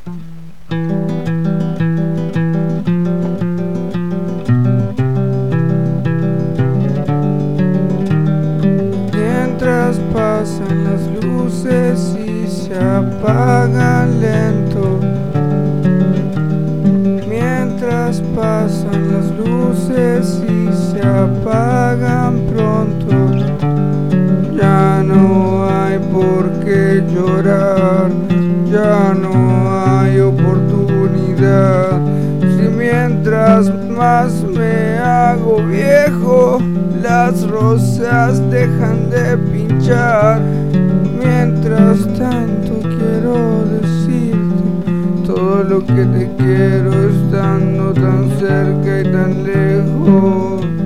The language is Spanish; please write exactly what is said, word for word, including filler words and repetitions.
Mientras pasan las luces y se apagan lento. Mientras pasan las luces y se apagan pronto. Ya no hay por qué llorar, ya no hay oportunidad. Si mientras más me hago viejo, las rosas dejan de pinchar. Mientras tanto quiero decirte todo lo que te quiero, estando tan cerca y tan lejos.